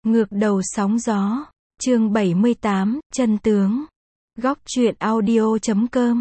Ngược đầu sóng gió, chương 78, chân tướng. Góc truyện audio.com.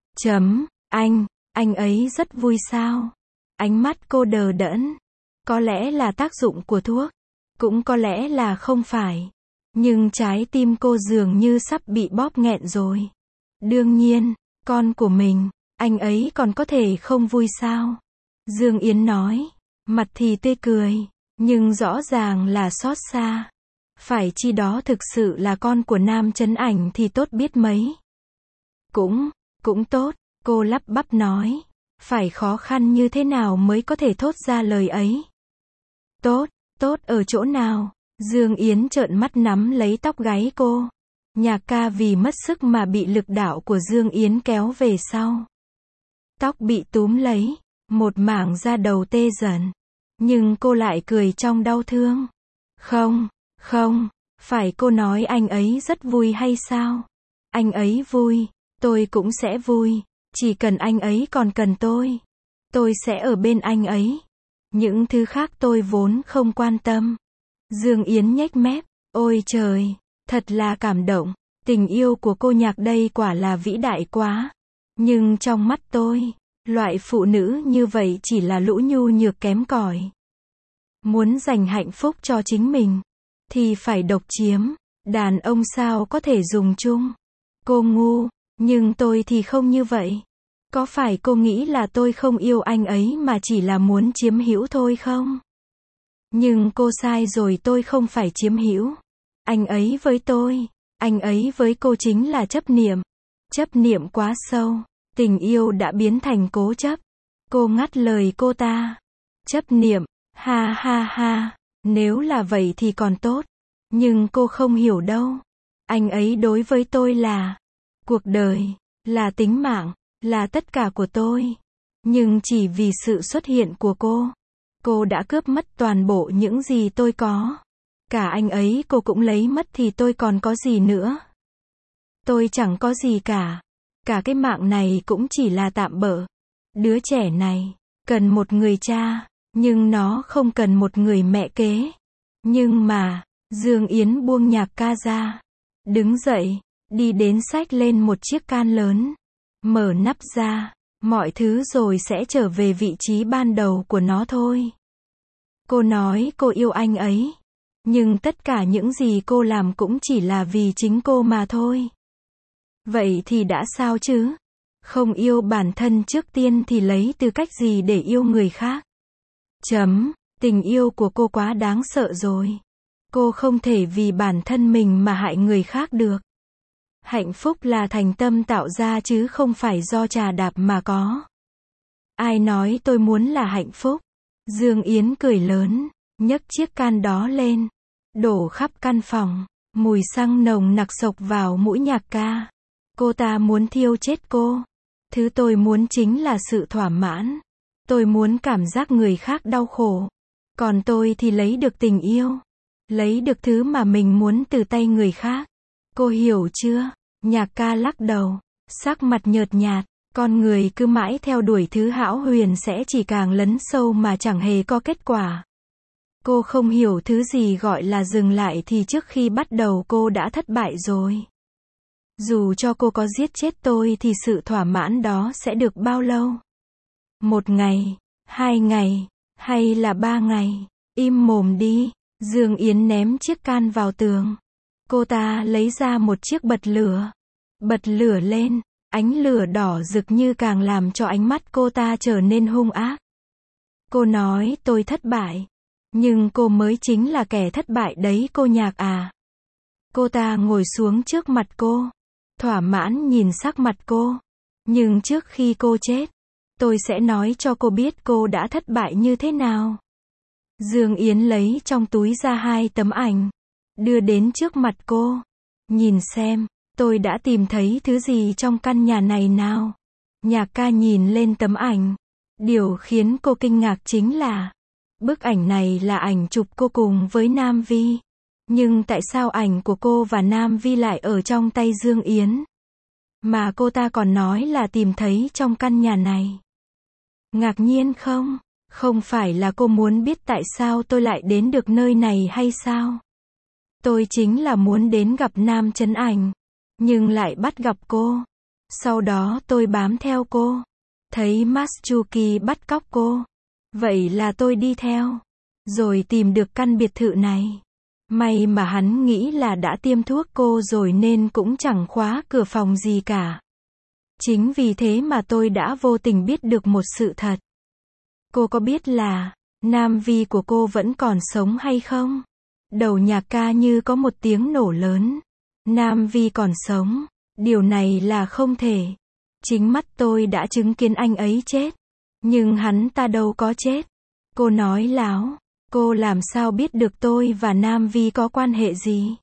Anh ấy rất vui sao? Ánh mắt cô đờ đẫn. Có lẽ là tác dụng của thuốc, cũng có lẽ là không phải. Nhưng trái tim cô dường như sắp bị bóp nghẹn rồi. Đương nhiên, con của mình, anh ấy còn có thể không vui sao? Dương Yến nói, mặt thì tươi cười, nhưng rõ ràng là xót xa. Phải chi đó thực sự là con của Nam Chấn Ảnh thì tốt biết mấy. Cũng tốt, cô lắp bắp nói. Phải khó khăn như thế nào mới có thể thốt ra lời ấy? Tốt ở chỗ nào? Dương Yến trợn mắt nắm lấy tóc gáy cô. Nhạc ca vì mất sức mà bị lực đạo của Dương Yến kéo về sau. Tóc bị túm lấy, một mảng da đầu tê dần. Nhưng cô lại cười trong đau thương. Không, phải cô nói anh ấy rất vui hay sao? Anh ấy vui, tôi cũng sẽ vui. Chỉ cần anh ấy còn cần tôi sẽ ở bên anh ấy. Những thứ khác tôi vốn không quan tâm. Dương Yến nhếch mép, ôi trời, thật là cảm động. Tình yêu của cô Nhạc đây quả là vĩ đại quá. Nhưng trong mắt tôi, loại phụ nữ như vậy chỉ là lũ nhu nhược kém cỏi. Muốn giành hạnh phúc cho chính mình, thì phải độc chiếm. Đàn ông sao có thể dùng chung? Cô ngu, nhưng tôi thì không như vậy. Có phải cô nghĩ là tôi không yêu anh ấy mà chỉ là muốn chiếm hữu thôi không? Nhưng cô sai rồi, tôi không phải chiếm hữu. Anh ấy với tôi, anh ấy với cô chính là chấp niệm. Chấp niệm quá sâu, tình yêu đã biến thành cố chấp. Cô ngắt lời cô ta. Chấp niệm, ha, nếu là vậy thì còn tốt. Nhưng cô không hiểu đâu. Anh ấy đối với tôi là cuộc đời, là tính mạng, là tất cả của tôi. Nhưng chỉ vì sự xuất hiện của cô đã cướp mất toàn bộ những gì tôi có. Cả anh ấy cô cũng lấy mất thì tôi còn có gì nữa? Tôi chẳng có gì cả. Cả cái mạng này cũng chỉ là tạm bợ. Đứa trẻ này cần một người cha, nhưng nó không cần một người mẹ kế. Nhưng mà, Dương Yến buông Nhạc ca ra, đứng dậy, đi đến xách lên một chiếc can lớn, mở nắp ra, mọi thứ rồi sẽ trở về vị trí ban đầu của nó thôi. Cô nói cô yêu anh ấy, nhưng tất cả những gì cô làm cũng chỉ là vì chính cô mà thôi. Vậy thì đã sao chứ? Không yêu bản thân trước tiên thì lấy tư cách gì để yêu người khác? Tình yêu của cô quá đáng sợ rồi. Cô không thể vì bản thân mình mà hại người khác được. Hạnh phúc là thành tâm tạo ra chứ không phải do trà đạp mà có. Ai nói tôi muốn là hạnh phúc? Dương Yến cười lớn, nhấc chiếc can đó lên, đổ khắp căn phòng, mùi xăng nồng nặc xộc vào mũi Nhạc ca. Cô ta muốn thiêu chết cô. Thứ tôi muốn chính là sự thỏa mãn. Tôi muốn cảm giác người khác đau khổ. Còn tôi thì lấy được tình yêu. Lấy được thứ mà mình muốn từ tay người khác. Cô hiểu chưa? Nhạc ca lắc đầu, sắc mặt nhợt nhạt. Con người cứ mãi theo đuổi thứ hão huyền sẽ chỉ càng lấn sâu mà chẳng hề có kết quả. Cô không hiểu thứ gì gọi là dừng lại thì trước khi bắt đầu cô đã thất bại rồi. Dù cho cô có giết chết tôi thì sự thỏa mãn đó sẽ được bao lâu? 1 ngày, 2 ngày, hay là 3 ngày? Im mồm đi. Dương Yến ném chiếc can vào tường. Cô ta lấy ra một chiếc bật lửa. Bật lửa lên, ánh lửa đỏ rực như càng làm cho ánh mắt cô ta trở nên hung ác. Cô nói tôi thất bại. Nhưng cô mới chính là kẻ thất bại đấy cô Nhạc à. Cô ta ngồi xuống trước mặt cô, thỏa mãn nhìn sắc mặt cô. Nhưng trước khi cô chết, tôi sẽ nói cho cô biết cô đã thất bại như thế nào. Dương Yến lấy trong túi ra 2 tấm ảnh, đưa đến trước mặt cô. Nhìn xem, tôi đã tìm thấy thứ gì trong căn nhà này nào. Nhạc ca nhìn lên tấm ảnh. Điều khiến cô kinh ngạc chính là, bức ảnh này là ảnh chụp cô cùng với Nam Vi. Nhưng tại sao ảnh của cô và Nam Vi lại ở trong tay Dương Yến? Mà cô ta còn nói là tìm thấy trong căn nhà này. Ngạc nhiên không? Không phải là cô muốn biết tại sao tôi lại đến được nơi này hay sao? Tôi chính là muốn đến gặp Nam Chấn Ảnh, nhưng lại bắt gặp cô. Sau đó tôi bám theo cô. Thấy Matsuki bắt cóc cô. Vậy là tôi đi theo. Rồi tìm được căn biệt thự này. May mà hắn nghĩ là đã tiêm thuốc cô rồi nên cũng chẳng khóa cửa phòng gì cả. Chính vì thế mà tôi đã vô tình biết được một sự thật. Cô có biết là Nam Vi của cô vẫn còn sống hay không? Đầu nhạc ca như có một tiếng nổ lớn. Nam Vi còn sống. Điều này là không thể. Chính mắt tôi đã chứng kiến anh ấy chết. Nhưng hắn ta đâu có chết. Cô nói láo. Cô làm sao biết được tôi và Nam Vi có quan hệ gì?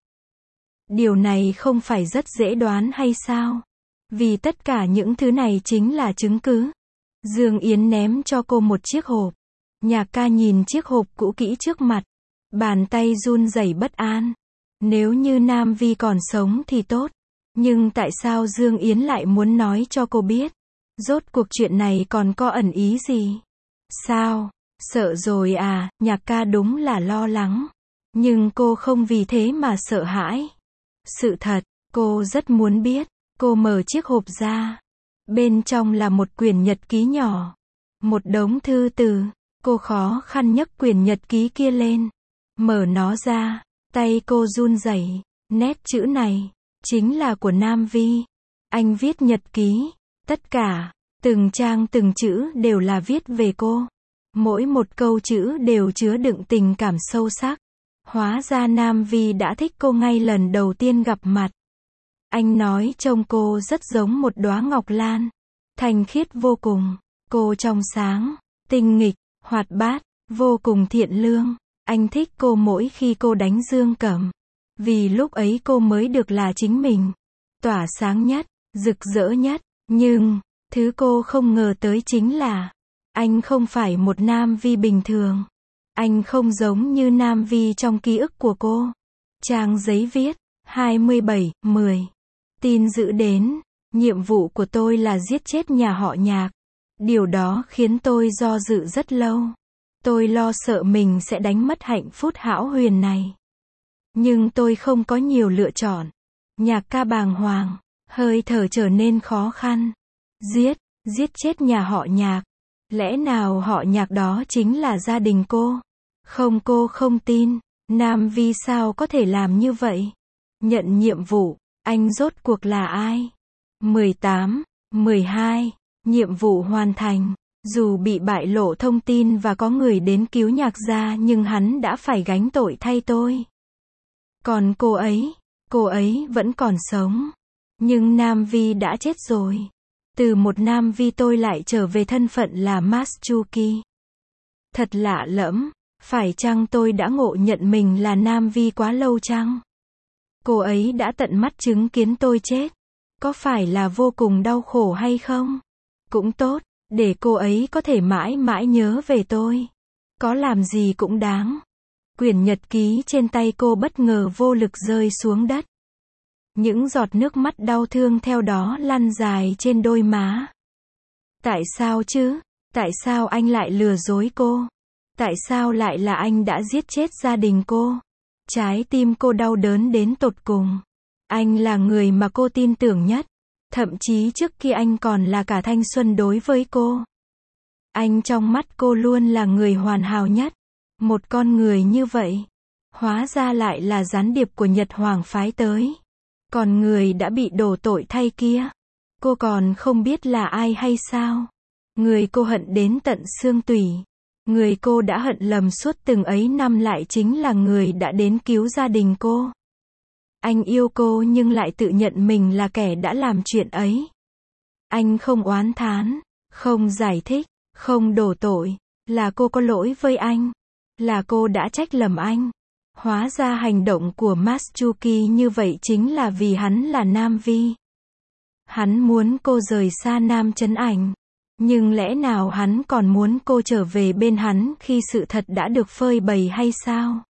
Điều này không phải rất dễ đoán hay sao? Vì tất cả những thứ này chính là chứng cứ. Dương Yến ném cho cô một chiếc hộp. Nhạc ca nhìn chiếc hộp cũ kỹ trước mặt. Bàn tay run rẩy bất an. Nếu như Nam Vi còn sống thì tốt. Nhưng tại sao Dương Yến lại muốn nói cho cô biết? Rốt cuộc chuyện này còn có ẩn ý gì? Sao? Sợ rồi à? Nhạc ca đúng là lo lắng. Nhưng cô không vì thế mà sợ hãi. Sự thật, cô rất muốn biết. Cô mở chiếc hộp ra. Bên trong là một quyển nhật ký nhỏ. Một đống thư từ. Cô khó khăn nhấc quyển nhật ký kia lên. Mở nó ra. Tay cô run rẩy. Nét chữ này chính là của Nam Vi. Anh viết nhật ký. Tất cả, từng trang từng chữ đều là viết về cô. Mỗi một câu chữ đều chứa đựng tình cảm sâu sắc. Hóa ra Nam Vi đã thích cô ngay lần đầu tiên gặp mặt. Anh nói trông cô rất giống một đóa ngọc lan. Thanh khiết vô cùng. Cô trong sáng, tinh nghịch, hoạt bát, vô cùng thiện lương. Anh thích cô mỗi khi cô đánh dương cầm. Vì lúc ấy cô mới được là chính mình. Tỏa sáng nhất, rực rỡ nhất. Nhưng, thứ cô không ngờ tới chính là anh không phải một Nam Vi bình thường. Anh không giống như Nam Vi trong ký ức của cô. Trang giấy viết 27/10. Tin dữ đến. Nhiệm vụ của tôi là giết chết nhà họ Nhạc. Điều đó khiến tôi do dự rất lâu. Tôi lo sợ mình sẽ đánh mất hạnh phúc hão huyền này. Nhưng tôi không có nhiều lựa chọn. Nhạc ca bàng hoàng. Hơi thở trở nên khó khăn. Giết chết nhà họ Nhạc. Lẽ nào họ Nhạc đó chính là gia đình cô? Không, cô không tin. Nam Vi sao có thể làm như vậy? Nhận nhiệm vụ. Anh rốt cuộc là ai? 18/12. Nhiệm vụ hoàn thành. Dù bị bại lộ thông tin và có người đến cứu Nhạc gia nhưng hắn đã phải gánh tội thay tôi. Còn cô ấy vẫn còn sống. Nhưng Nam Vi đã chết rồi. Từ một Nam Vi tôi lại trở về thân phận là Matsuki. Thật lạ lẫm. Phải chăng tôi đã ngộ nhận mình là Nam Vi quá lâu chăng? Cô ấy đã tận mắt chứng kiến tôi chết. Có phải là vô cùng đau khổ hay không? Cũng tốt, để cô ấy có thể mãi mãi nhớ về tôi. Có làm gì cũng đáng. Quyển nhật ký trên tay cô bất ngờ vô lực rơi xuống đất. Những giọt nước mắt đau thương theo đó lăn dài trên đôi má. Tại sao chứ? Tại sao anh lại lừa dối cô? Tại sao lại là anh đã giết chết gia đình cô? Trái tim cô đau đớn đến tột cùng. Anh là người mà cô tin tưởng nhất. Thậm chí trước khi anh còn là cả thanh xuân đối với cô. Anh trong mắt cô luôn là người hoàn hảo nhất. Một con người như vậy. Hóa ra lại là gián điệp của Nhật Hoàng phái tới. Còn người đã bị đổ tội thay kia. Cô còn không biết là ai hay sao? Người cô hận đến tận xương tủy. Người cô đã hận lầm suốt từng ấy năm lại chính là người đã đến cứu gia đình cô. Anh yêu cô nhưng lại tự nhận mình là kẻ đã làm chuyện ấy. Anh không oán thán, không giải thích, không đổ tội. Là cô có lỗi với anh. Là cô đã trách lầm anh. Hóa ra hành động của Matsuki như vậy chính là vì hắn là Nam Vi. Hắn muốn cô rời xa Nam Chấn Ảnh. Nhưng lẽ nào hắn còn muốn cô trở về bên hắn khi sự thật đã được phơi bày hay sao?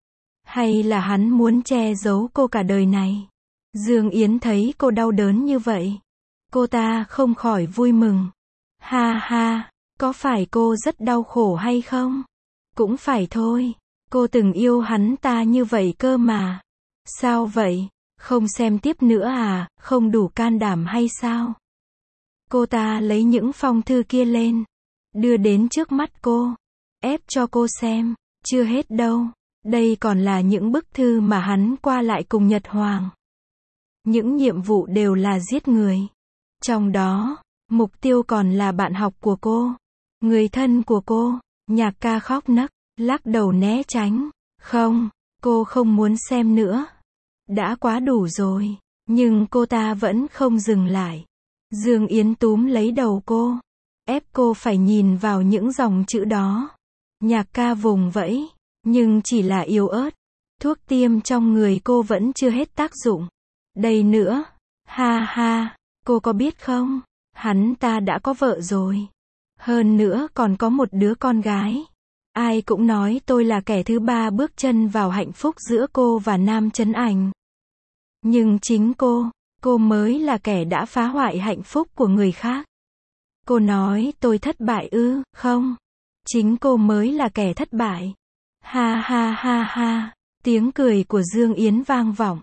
Hay là hắn muốn che giấu cô cả đời này? Dương Yến thấy cô đau đớn như vậy. Cô ta không khỏi vui mừng. Ha ha, có phải cô rất đau khổ hay không? Cũng phải thôi. Cô từng yêu hắn ta như vậy cơ mà. Sao vậy? Không xem tiếp nữa à, không đủ can đảm hay sao? Cô ta lấy những phong thư kia lên, đưa đến trước mắt cô, ép cho cô xem. Chưa hết đâu, đây còn là những bức thư mà hắn qua lại cùng Nhật Hoàng. Những nhiệm vụ đều là giết người. Trong đó, mục tiêu còn là bạn học của cô, người thân của cô. Nhạc ca khóc nấc, lắc đầu né tránh. Không, cô không muốn xem nữa. Đã quá đủ rồi. Nhưng cô ta vẫn không dừng lại. Dương Yến túm lấy đầu cô, ép cô phải nhìn vào những dòng chữ đó. Nhạc ca vùng vẫy, nhưng chỉ là yếu ớt. Thuốc tiêm trong người cô vẫn chưa hết tác dụng. Đây nữa, ha ha, cô có biết không? Hắn ta đã có vợ rồi. Hơn nữa còn có một đứa con gái. Ai cũng nói tôi là kẻ thứ ba bước chân vào hạnh phúc giữa cô và Nam Chấn Ảnh. Nhưng chính cô mới là kẻ đã phá hoại hạnh phúc của người khác. Cô nói tôi thất bại ư? Không. Chính cô mới là kẻ thất bại. Ha ha ha ha. Tiếng cười của Dương Yến vang vọng.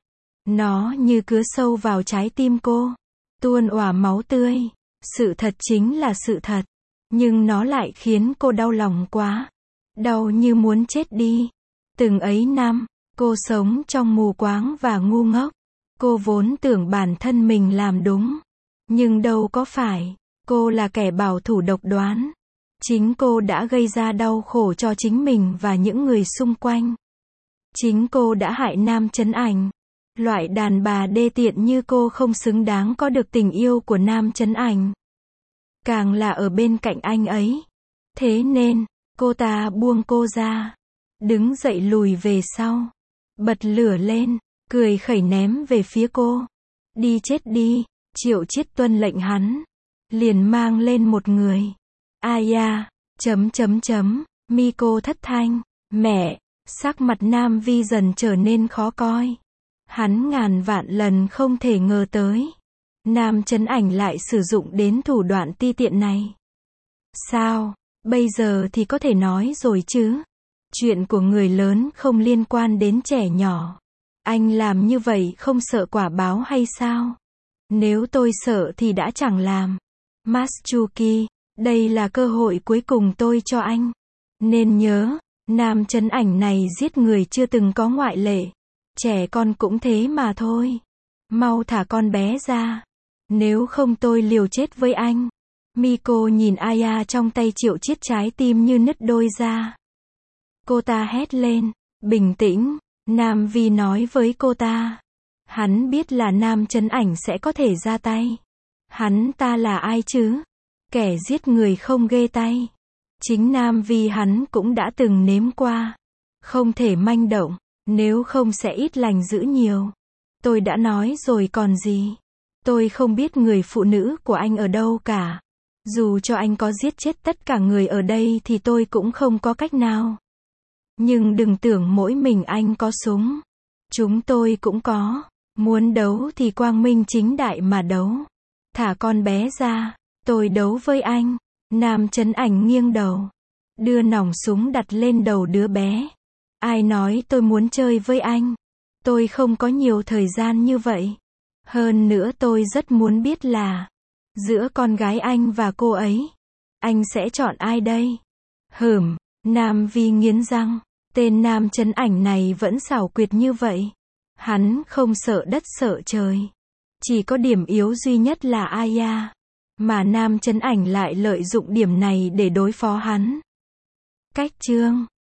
Nó như cứa sâu vào trái tim cô. Tuôn òa máu tươi. Sự thật chính là sự thật. Nhưng nó lại khiến cô đau lòng quá. Đau như muốn chết đi. Từng ấy năm, cô sống trong mù quáng và ngu ngốc. Cô vốn tưởng bản thân mình làm đúng. Nhưng đâu có phải. Cô là kẻ bảo thủ độc đoán. Chính cô đã gây ra đau khổ cho chính mình và những người xung quanh. Chính cô đã hại Nam Chấn Ảnh. Loại đàn bà đê tiện như cô không xứng đáng có được tình yêu của Nam Chấn Ảnh. Càng là ở bên cạnh anh ấy. Thế nên, cô ta buông cô ra. Đứng dậy lùi về sau. Bật lửa lên, cười khẩy ném về phía cô. Đi chết đi, Triệu Chiết tuân lệnh hắn. Liền mang lên một người. Aya, Miko thất thanh. Mẹ, sắc mặt Nam Vi dần trở nên khó coi. Hắn ngàn vạn lần không thể ngờ tới. Nam Chấn Ảnh lại sử dụng đến thủ đoạn ti tiện này. Sao, bây giờ thì có thể nói rồi chứ? Chuyện của người lớn không liên quan đến trẻ nhỏ. Anh làm như vậy không sợ quả báo hay sao? Nếu tôi sợ thì đã chẳng làm. Matsuki, đây là cơ hội cuối cùng tôi cho anh. Nên nhớ, Nam Chấn Ảnh này giết người chưa từng có ngoại lệ. Trẻ con cũng thế mà thôi. Mau thả con bé ra. Nếu không tôi liều chết với anh. Miko nhìn Aya trong tay Triệu Chiết, trái tim như nứt đôi ra. Cô ta hét lên. Bình tĩnh, Nam Vi nói với cô ta. Hắn biết là Nam Chấn Ảnh sẽ có thể ra tay. Hắn ta là ai chứ? Kẻ giết người không ghê tay. Chính Nam Vi hắn cũng đã từng nếm qua. Không thể manh động, nếu không sẽ ít lành dữ nhiều. Tôi đã nói rồi còn gì. Tôi không biết người phụ nữ của anh ở đâu cả. Dù cho anh có giết chết tất cả người ở đây thì tôi cũng không có cách nào. Nhưng đừng tưởng mỗi mình anh có súng. Chúng tôi cũng có. Muốn đấu thì quang minh chính đại mà đấu. Thả con bé ra, tôi đấu với anh. Nam Chấn Ảnh nghiêng đầu, đưa nòng súng đặt lên đầu đứa bé. Ai nói tôi muốn chơi với anh? Tôi không có nhiều thời gian như vậy. Hơn nữa tôi rất muốn biết là giữa con gái anh và cô ấy, anh sẽ chọn ai đây? Nam Vi nghiến răng. Tên Nam Chấn Ảnh này vẫn xảo quyệt như vậy. Hắn không sợ đất sợ trời. Chỉ có điểm yếu duy nhất là Aya. Mà Nam Chấn Ảnh lại lợi dụng điểm này để đối phó hắn. Cách chương